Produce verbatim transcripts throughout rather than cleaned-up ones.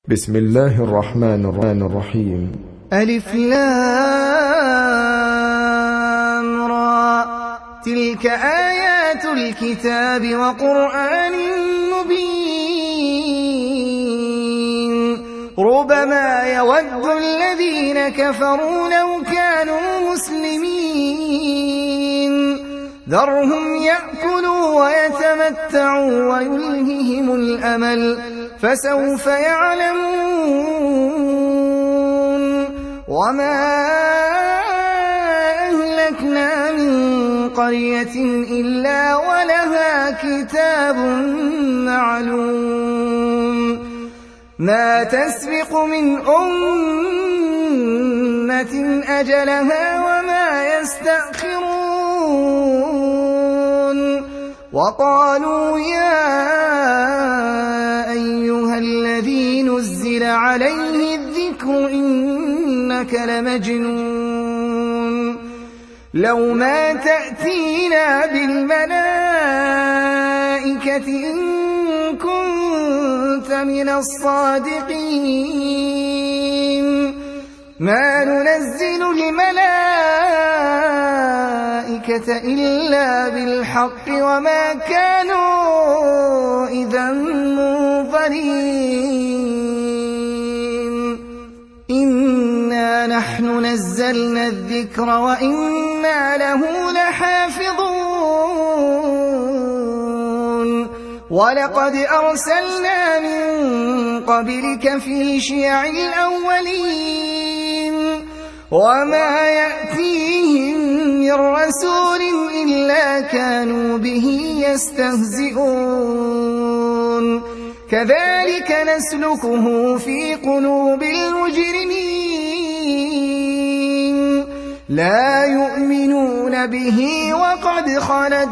بسم الله الرحمن الرحيم. ألف لام را، تلك آيات الكتاب وقرآن مبين. ربما يود الذين كفروا لو كانوا مسلمين، ذرهم يأكلوا ويتمتعوا ويلههم الأمل، فسوف يعلمون. وما أهلكنا من قرية إلا ولها كتاب معلوم، ما تسبق من أمة أجلها وما يستأخرون. وقالوا يا أيها الذي نزل عليه الذكر إنك لمجنون، لو ما تأتينا بالملائكة إن كنت من الصادقين. ما ننزل الملائكة إلا بالحق وما كانوا إذا منظرين. إنا نحن نزلنا الذكر وإنا له لحافظون. ولقد أرسلنا من قبلك في شيع الأولين، وما يأتيهم من رسول إلا كانوا به يستهزئون. كذلك نسلكه في قلوب المجرمين، لا يؤمنون به وقد خلت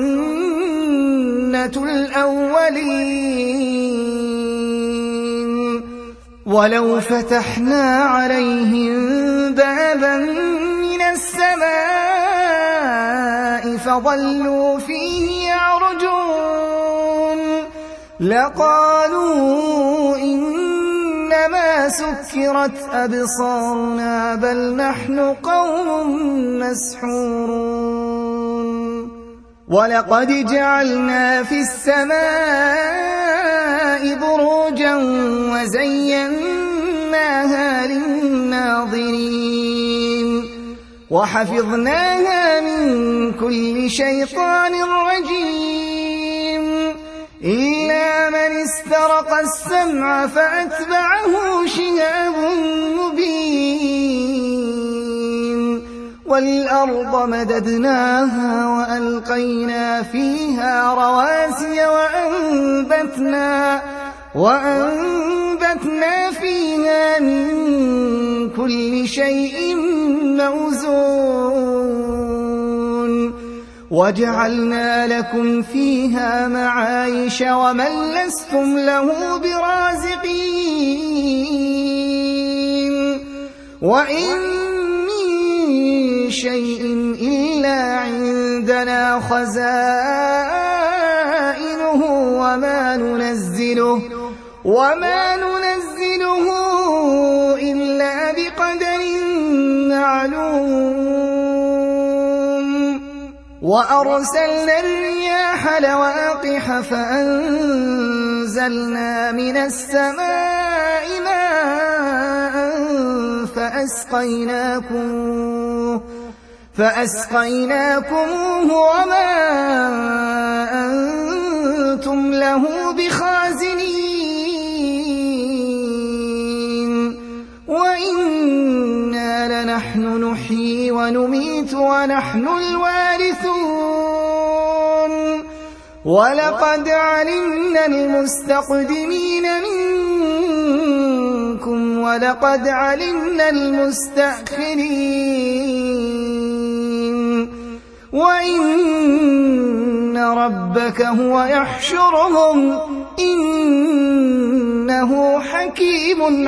سنة الأولين. ولو فتحنا عليهم بابا من السماء فظلوا فيه يعرجون لقالوا إنما سكرت أبصارنا بل نحن قوم مسحورون. ولقد جعلنا في السماء بروجا وزيناها للناظرين، وحفظناها من كل شيطان رجيم، إلا من استرق السمع فأتبعه شهاب مبين. والأرض مددناها وألقينا فيها رواسي وأنبتنا, وأنبتنا فيها من كل شيء موزون. وجعلنا لكم فيها معايش ومن لستم له برازقين. وإن شيء إلا عندنا خزائنه وما ننزله وما ننزله إلا بقدر معلوم. وأرسلنا الرياح لواقح فأنزلنا من السماء ماء فأسقيناكم فأسقيناكموه وما أنتم له بخازنين. وإنا لنحن نحيي ونميت ونحن الوارثون. ولقد علمنا المستقدمين منكم ولقد علمنا المستأخرين. وإن ربك هو يحشرهم إنه حكيم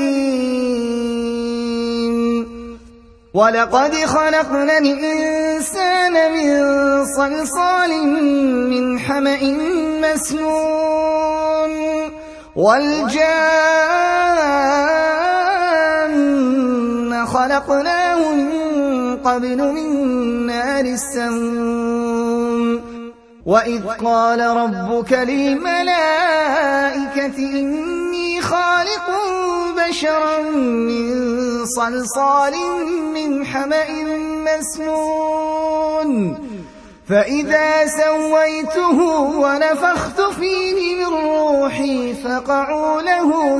عليم. ولقد خلقنا الإنسان من صلصال من حمأ مسنون والجان الجان خلقناه من قبل من نار السموم وإذ قال ربك للملائكة إني خالق بشرا من صلصال من حمأ مسنون فإذا سويته ونفخت فيه من روحي فقعوا له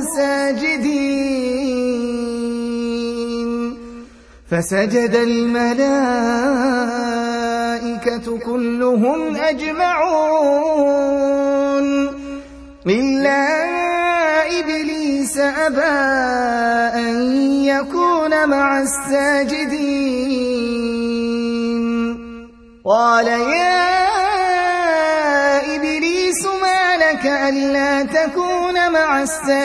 ساجدين فسجد الملائكة كلهم أجمعون إلا إبليس أبى أن يكون مع الساجدين قال يا إبليس ما لك ألا تكون مع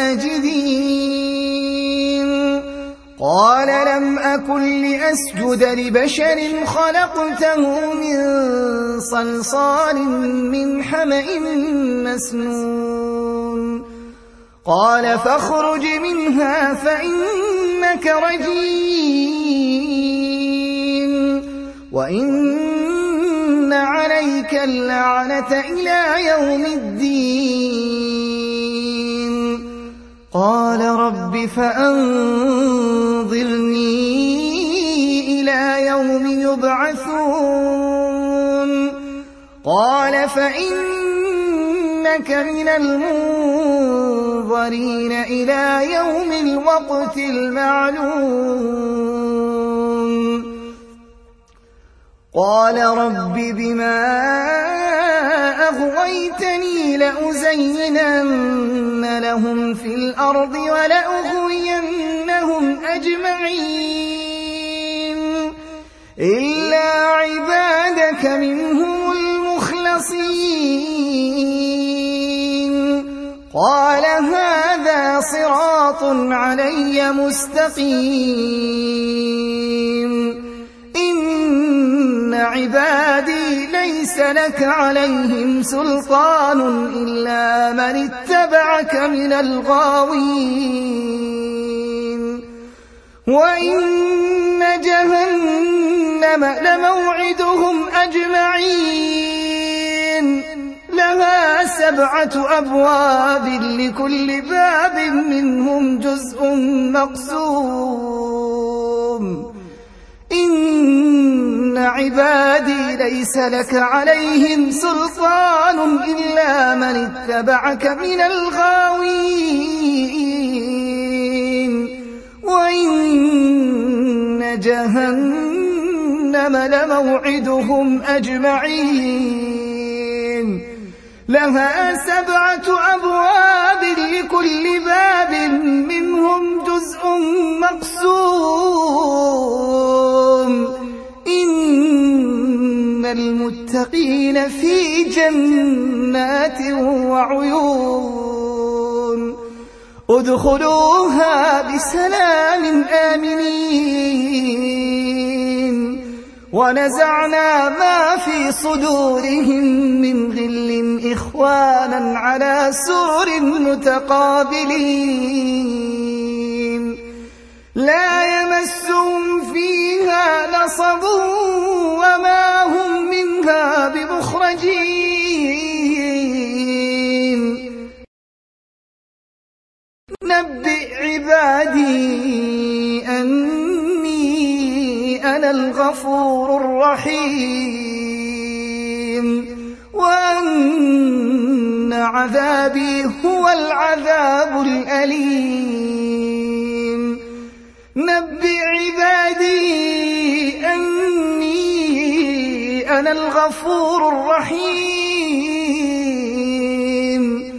الساجدين قال لم أكن لأسجد لبشر خلقته من صلصال من حمأ مسنون قال فاخرج منها فإنك رجيم وإن عليك اللعنة إلى يوم الدين قال رب فأنظرني إلى يوم يبعثون قال فإنك من المنظرين إلى يوم الوقت المعلوم قال رب بما أغويتني لأزينن لهم في الأرض ولأغوينهم أجمعين إلا عبادك منهم المخلصين قال هذا صراط علي مستقيم إن عبادي ليس لك عليهم سلطان إلا من اتبعك من الغاوين وإن جهنم لموعدهم أجمعين لها سبعة أبواب لكل باب منهم جزء مقسوم إن عبادي ليس لك عليهم سلطان إلا من اتبعك من الغاوين وإن جهنم لموعدهم أجمعين لها سبعة أبواب لكل باب منهم جزء مقسوم إن المتقين في جنات وعيون ادخلوها بسلام آمنين ونزعنا ما في صدورهم من غل إخوانا على سرر متقابلين لا يمسهم فيها نصب وما هم منها بمخرجين نبئ عبادي أني أنا الغفور الرحيم وأن عذابي هو العذاب الأليم نبئ عبادي أني أنا الغفور الرحيم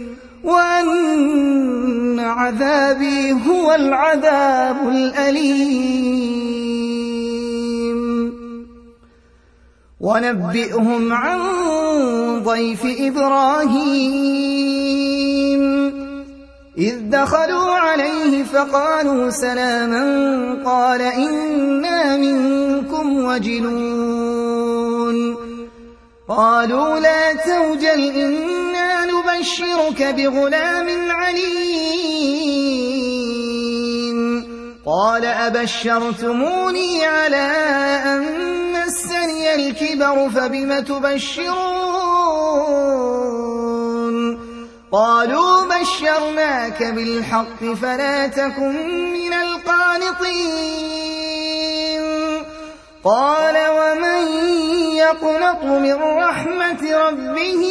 وأن عذابي هو العذاب الأليم ونبئهم عن ضيف إبراهيم إذ دخلوا عليه فقالوا سلاما قال إنا منكم وجلون قالوا لا توجل إنا نبشرك بغلام عليم قال أبشرتموني على أن مسني الكبر فبم تبشرون قالوا بشرناك بالحق فلا تكن من القانطين قال ومن يقنط من رحمة ربه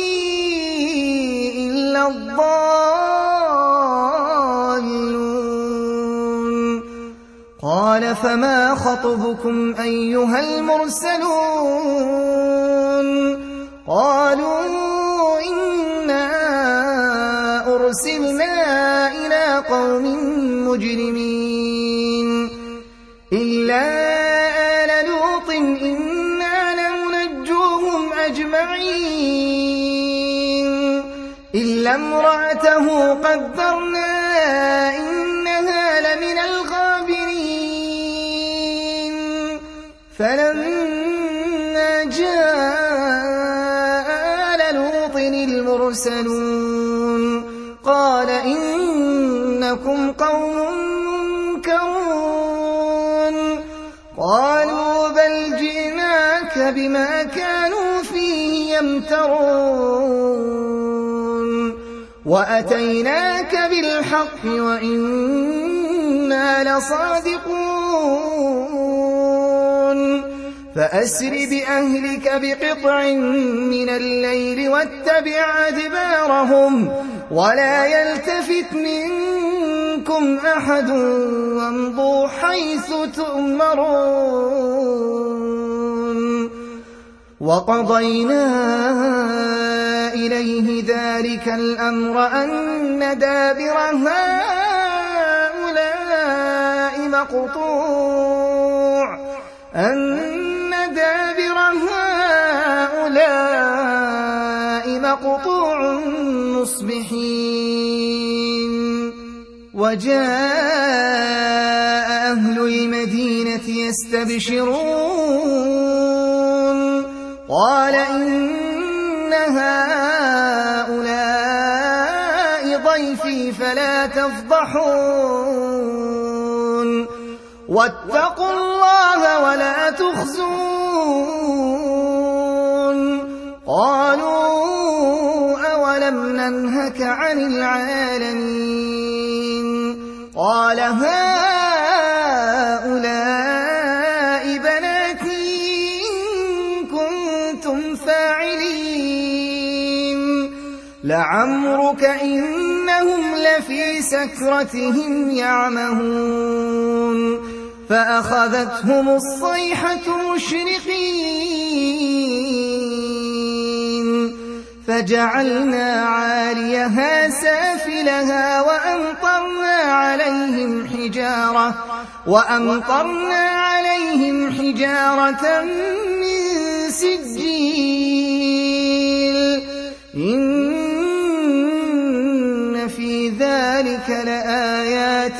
إلا الضالون قال فما خطبكم أيها المرسلون قالوا إنا أرسلنا إلى قوم مجرمين إلا آل لوط إنا لننجوهم أجمعين إلا امرأته قدرنا إنها لمن الغابرين فلما جاء آل لوط المرسلون قال إنكم قوم منكرون قالوا بل جئناك بما كانوا فيه يمترون وأتيناك بالحق وإنا لصادقون فأسر بأهلك بقطع من الليل واتبع أدبارهم ولا يلتفت منكم أحد وامضوا حيث تؤمرون وقضينا إليه ذلك الأمر أن دابر هؤلاء مقطوع أن دابر هؤلاء مقطوع مصبحين وجاء أهل المدينة يستبشرون قال إن هؤلاء ضيفي فلا تفضحون واتقوا الله ولا تخزون قالوا أولم ننهك عن العالمين قال هؤلاء بناتي إن كنتم فاعلين لعمرك إنهم لفي سكرتهم يعمهون فأخذتهم الصيحة مشرقين فجعلنا عاليها سافلها وأمطرنا عليهم حجارة وأمطرنا عليهم حجارة من سجيل إن في ذلك لآيات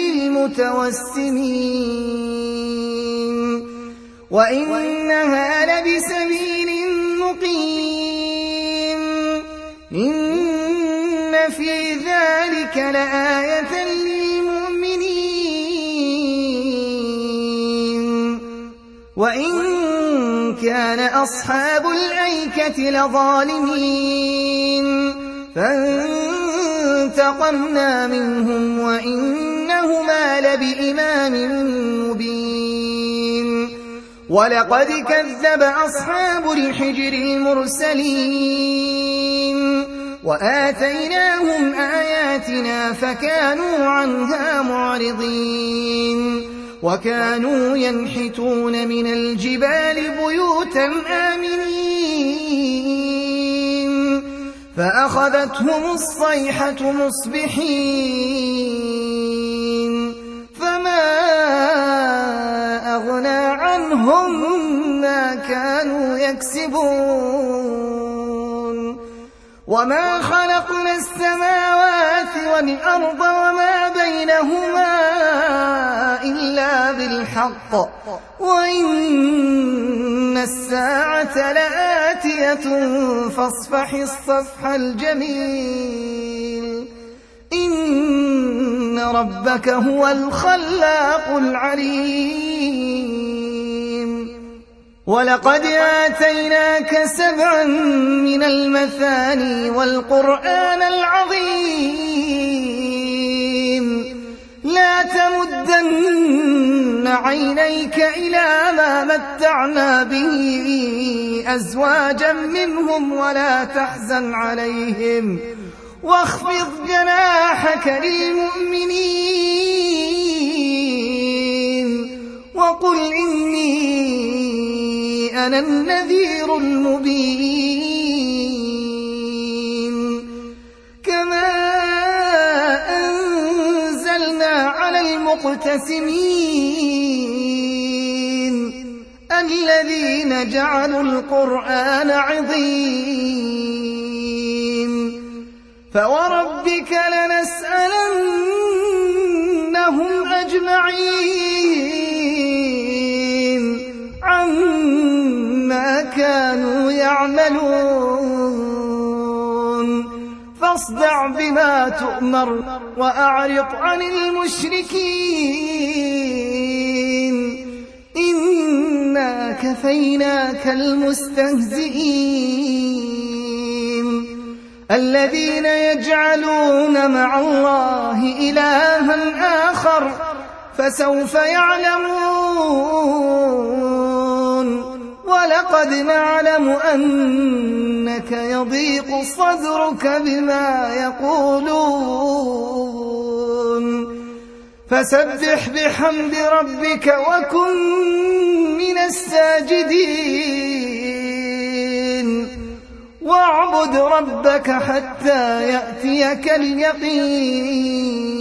للمتوسمين وإنها لبسبيل مقيم إن في ذلك لآية للمؤمنين وإن كان أصحاب الأيكة لظالمين فانتقمنا منهم وإنهما لبإمام مبين ولقد كذب أصحاب الحجر المرسلين وآتيناهم آياتنا فكانوا عنها معرضين وكانوا ينحتون من الجبال بيوتا آمنين فأخذتهم الصيحة مصبحين فما أغنى عنهم ما كانوا يكسبون وما خلقنا السماوات والأرض وما بينهما إلا بالحق وإن الساعة لآتية فاصفح الصفح الجميل إن ربك هو الخلاق العليم ولقد آتيناك سبعا من المثاني والقرآن العظيم لا تمدن عينيك إلى ما متعنا به أزواجا منهم ولا تحزن عليهم واخفض جناحك للمؤمنين وقل إني أنا النذير المبين كما أنزلنا على المقتسمين الذين جعلوا القرآن عظيم فوربك لنسألنهم أجمعين عما كانوا يعملون فاصدع بما تؤمر وأعرض عن المشركين إنا كفيناك المستهزئين الذين يجعلون مع الله إلها آخر فسوف يعلمون ولقد نعلم أنك يضيق صدرك بما يقولون فسبح بحمد ربك وكن من الساجدين واعبد ربك حتى يأتيك اليقين